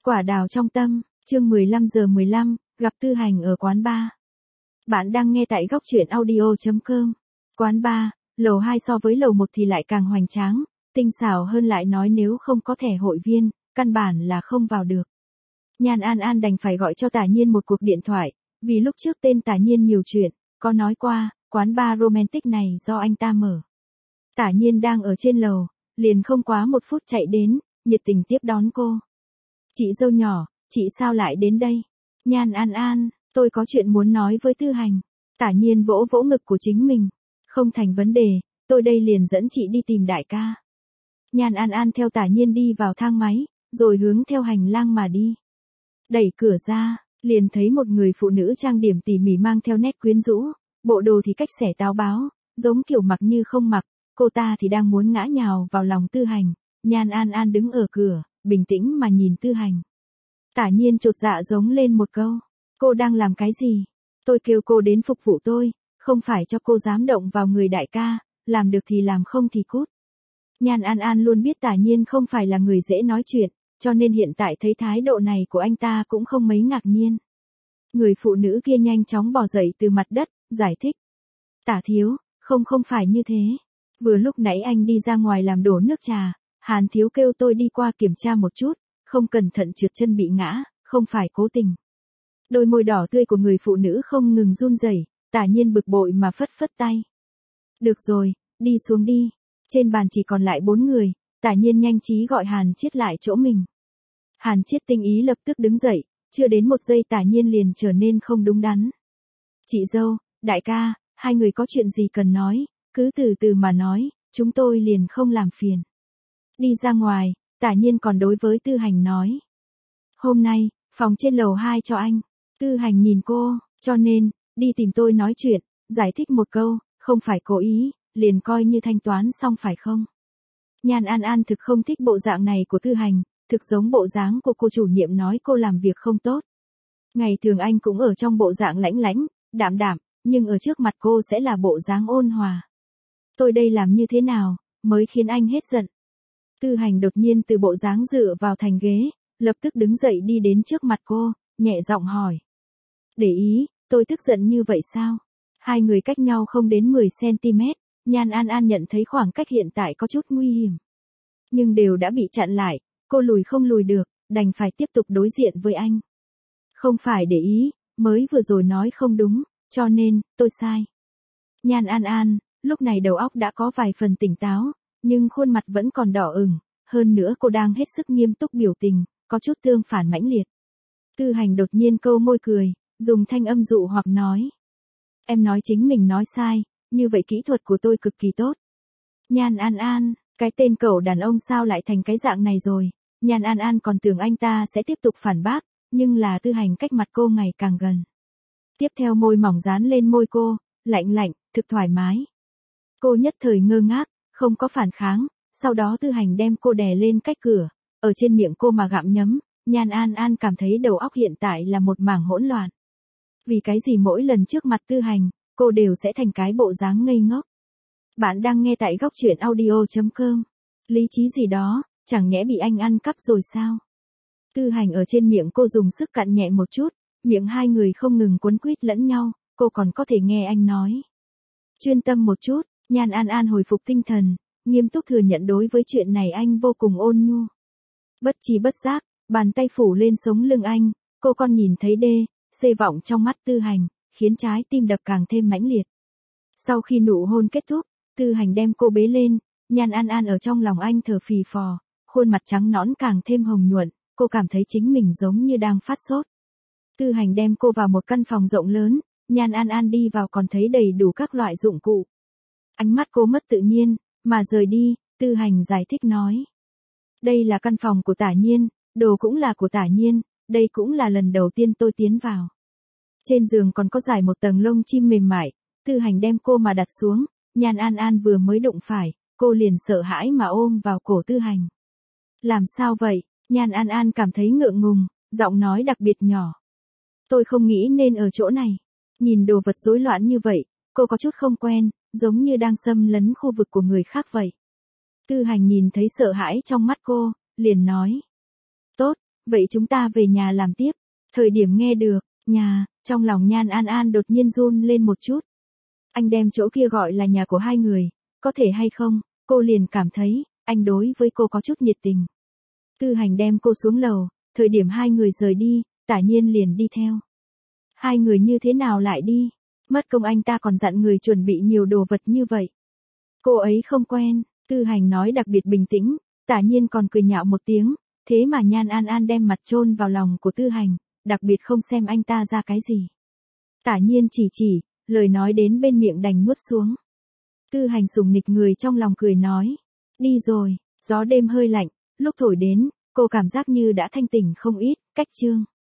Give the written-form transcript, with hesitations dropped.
Quả đào trong tâm, chương 15:15, gặp Tư Hành ở quán bar. Bạn đang nghe tại góc truyện audio.com. Quán bar, lầu 2 so với lầu 1 thì lại càng hoành tráng, tinh xảo hơn lại nói nếu không có thẻ hội viên, căn bản là không vào được. Nhan An An đành phải gọi cho Tả Nhiên một cuộc điện thoại, vì lúc trước tên Tả Nhiên nhiều chuyện, có nói qua, quán bar romantic này do anh ta mở. Tả Nhiên đang ở trên lầu, liền không quá 1 phút chạy đến, nhiệt tình tiếp đón cô. Chị dâu nhỏ, chị sao lại đến đây? Nhan An An, tôi có chuyện muốn nói với Tư Hành. Tả Nhiên vỗ vỗ ngực của chính mình. Không thành vấn đề, tôi đây liền dẫn chị đi tìm đại ca. Nhan An An theo Tả Nhiên đi vào thang máy, rồi hướng theo hành lang mà đi. Đẩy cửa ra, liền thấy một người phụ nữ trang điểm tỉ mỉ mang theo nét quyến rũ, bộ đồ thì cách xẻ táo báo, giống kiểu mặc như không mặc, cô ta thì đang muốn ngã nhào vào lòng Tư Hành. Nhan An An đứng ở cửa, bình tĩnh mà nhìn Tư Hành. Tả Nhiên chột dạ giống lên một câu. Cô đang làm cái gì? Tôi kêu cô đến phục vụ tôi, không phải cho cô dám động vào người đại ca, làm được thì làm không thì cút. Nhan An An luôn biết Tả Nhiên không phải là người dễ nói chuyện, cho nên hiện tại thấy thái độ này của anh ta cũng không mấy ngạc nhiên. Người phụ nữ kia nhanh chóng bò dậy từ mặt đất, giải thích. Tả thiếu, không phải như thế. Vừa lúc nãy anh đi ra ngoài làm đổ nước trà, Hàn thiếu kêu tôi đi qua kiểm tra một chút, không cẩn thận trượt chân bị ngã, không phải cố tình. Đôi môi đỏ tươi của người phụ nữ không ngừng run rẩy, Tả Nhiên bực bội mà phất phất tay. Được rồi, đi xuống đi. Trên bàn chỉ còn lại 4 người, Tả Nhiên nhanh trí gọi Hàn Chiết lại chỗ mình. Hàn Chiết tinh ý lập tức đứng dậy, chưa đến 1 giây Tả Nhiên liền trở nên không đúng đắn. Chị dâu, đại ca, hai người có chuyện gì cần nói, cứ từ từ mà nói, chúng tôi liền không làm phiền. Đi ra ngoài, Tả Nhiên còn đối với Tư Hành nói. Hôm nay, phòng trên lầu 2 cho anh. Tư Hành nhìn cô, cho nên, đi tìm tôi nói chuyện, giải thích một câu, không phải cố ý, liền coi như thanh toán xong phải không? Nhan An An thực không thích bộ dạng này của Tư Hành, thực giống bộ dáng của cô chủ nhiệm nói cô làm việc không tốt. Ngày thường anh cũng ở trong bộ dạng lãnh lãnh, đạm đạm, nhưng ở trước mặt cô sẽ là bộ dáng ôn hòa. Tôi đây làm như thế nào, mới khiến anh hết giận? Tư Hành đột nhiên từ bộ dáng dựa vào thành ghế, lập tức đứng dậy đi đến trước mặt cô, nhẹ giọng hỏi. Để ý, tôi tức giận như vậy sao? Hai người cách nhau không đến 10cm, Nhan An An nhận thấy khoảng cách hiện tại có chút nguy hiểm. Nhưng đều đã bị chặn lại, cô lùi không lùi được, đành phải tiếp tục đối diện với anh. Không phải để ý, mới vừa rồi nói không đúng, cho nên, tôi sai. Nhan An An, lúc này đầu óc đã có vài phần tỉnh táo, nhưng khuôn mặt vẫn còn đỏ ửng, hơn nữa cô đang hết sức nghiêm túc biểu tình, có chút tương phản mãnh liệt. Tư Hành đột nhiên câu môi cười, dùng thanh âm dụ hoặc nói. Em nói chính mình nói sai, như vậy kỹ thuật của tôi cực kỳ tốt. Nhan An An, cái tên cẩu đàn ông sao lại thành cái dạng này rồi? Nhan An An còn tưởng anh ta sẽ tiếp tục phản bác, nhưng là Tư Hành cách mặt cô ngày càng gần. Tiếp theo môi mỏng dán lên môi cô, lạnh lạnh, thực thoải mái. Cô nhất thời ngơ ngác, không có phản kháng, sau đó Tư Hành đem cô đè lên cách cửa, ở trên miệng cô mà gặm nhấm, Nhan An An cảm thấy đầu óc hiện tại là một mảng hỗn loạn. Vì cái gì mỗi lần trước mặt Tư Hành, cô đều sẽ thành cái bộ dáng ngây ngốc. Bạn đang nghe tại góc truyện audio.com. Lý trí gì đó, chẳng nhẽ bị anh ăn cắp rồi sao? Tư Hành ở trên miệng cô dùng sức cặn nhẹ một chút, miệng hai người không ngừng quấn quýt lẫn nhau, cô còn có thể nghe anh nói. Chuyên tâm một chút, Nhan An An hồi phục tinh thần, nghiêm túc thừa nhận đối với chuyện này anh vô cùng ôn nhu. Bất chi bất giác, bàn tay phủ lên sống lưng anh, cô còn nhìn thấy xê vọng trong mắt Tư Hành, khiến trái tim đập càng thêm mãnh liệt. Sau khi nụ hôn kết thúc, Tư Hành đem cô bế lên, Nhan An An ở trong lòng anh thở phì phò, khuôn mặt trắng nõn càng thêm hồng nhuận, cô cảm thấy chính mình giống như đang phát sốt. Tư Hành đem cô vào một căn phòng rộng lớn, Nhan An An đi vào còn thấy đầy đủ các loại dụng cụ. Ánh mắt cô mất tự nhiên, mà rời đi, Tư Hành giải thích nói. Đây là căn phòng của Tả Nhiên, đồ cũng là của Tả Nhiên, đây cũng là lần đầu tiên tôi tiến vào. Trên giường còn có trải một tầng lông chim mềm mại, Tư Hành đem cô mà đặt xuống, Nhan An An vừa mới đụng phải, cô liền sợ hãi mà ôm vào cổ Tư Hành. Làm sao vậy? Nhan An An cảm thấy ngượng ngùng, giọng nói đặc biệt nhỏ. Tôi không nghĩ nên ở chỗ này. Nhìn đồ vật rối loạn như vậy, cô có chút không quen, giống như đang xâm lấn khu vực của người khác vậy. Tư Hành nhìn thấy sợ hãi trong mắt cô, liền nói. Tốt, vậy chúng ta về nhà làm tiếp. Thời điểm nghe được, nhà, trong lòng Nhan An An đột nhiên run lên một chút. Anh đem chỗ kia gọi là nhà của hai người, có thể hay không, cô liền cảm thấy, anh đối với cô có chút nhiệt tình. Tư Hành đem cô xuống lầu, thời điểm hai người rời đi, Tả Nhiên liền đi theo. Hai người như thế nào lại đi? Mất công anh ta còn dặn người chuẩn bị nhiều đồ vật như vậy. Cô ấy không quen, Tư Hành nói đặc biệt bình tĩnh, Tả Nhiên còn cười nhạo một tiếng, thế mà Nhan An An đem mặt chôn vào lòng của Tư Hành, đặc biệt không xem anh ta ra cái gì. Tả Nhiên chỉ, lời nói đến bên miệng đành nuốt xuống. Tư Hành sùng nịch người trong lòng cười nói, đi rồi, gió đêm hơi lạnh, lúc thổi đến, cô cảm giác như đã thanh tỉnh không ít, cách chương.